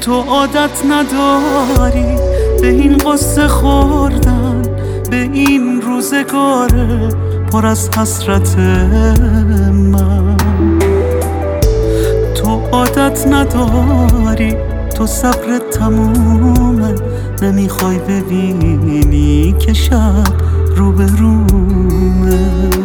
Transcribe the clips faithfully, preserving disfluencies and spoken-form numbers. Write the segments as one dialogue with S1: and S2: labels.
S1: تو عادت نداری به این قصه خوردن، به این روزگار پر از حسرت من. تو عادت نداری، تو صبر تمومه، نمیخوای ببینی که شب رو به رومه.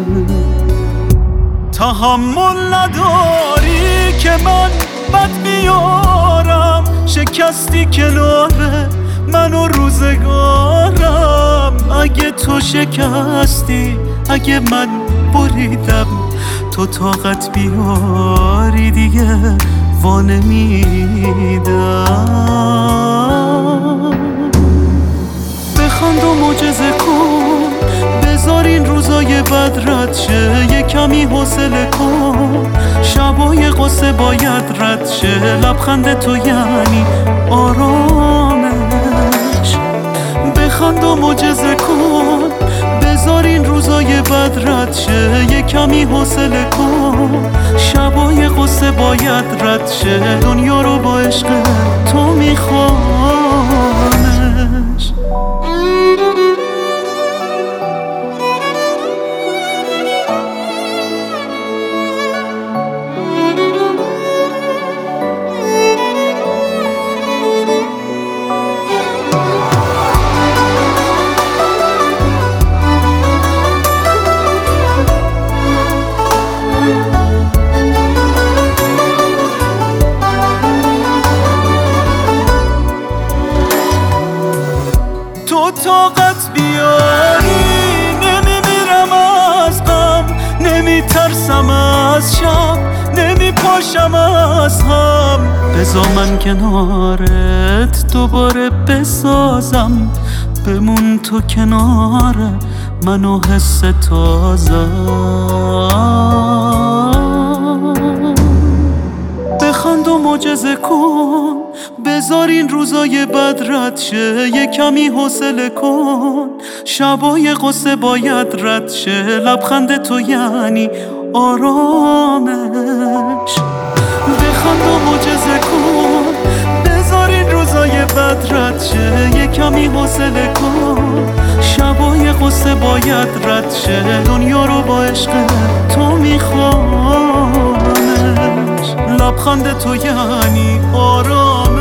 S1: تحمل نداری که من بد میارم، شکستی کنار من و روزگارم. اگه تو شکستی، اگه من بریدم، تو طاقت بیاری دیگه وانمیدم. بخند و معجزه کن، بذار این روزای بد رد شه. یه کمی حوصله کن، شبای قصه باید رد شه. لبخند تو یعنی آرامش. بخند و معجزه کن، بذار این روزای بد رد شه. یه کمی حوصله کن، شبای قصه باید رد شه. دنیا رو با عشق تو میخوانش. تو طاقت بیاری، نمیمیرم از غم، نمیترسم از شب، نمیپاشم از هم. بذار من کنارت دوباره بسازم، بمون تو کنار من و حس تازم. بخند و معجزه کن، بذار این روزای بد رد شه. یه کمی حوصله کن، شبای قصه باید رد شه. لبخند تو یعنی آرامش. بخند و معجزه کن، بذار این روزای بد رد شه. یه کمی حوصله کن، شبای قصه باید رد شه. دنیا رو با عشق تو میخوانش. لبخند تو یعنی آرامش.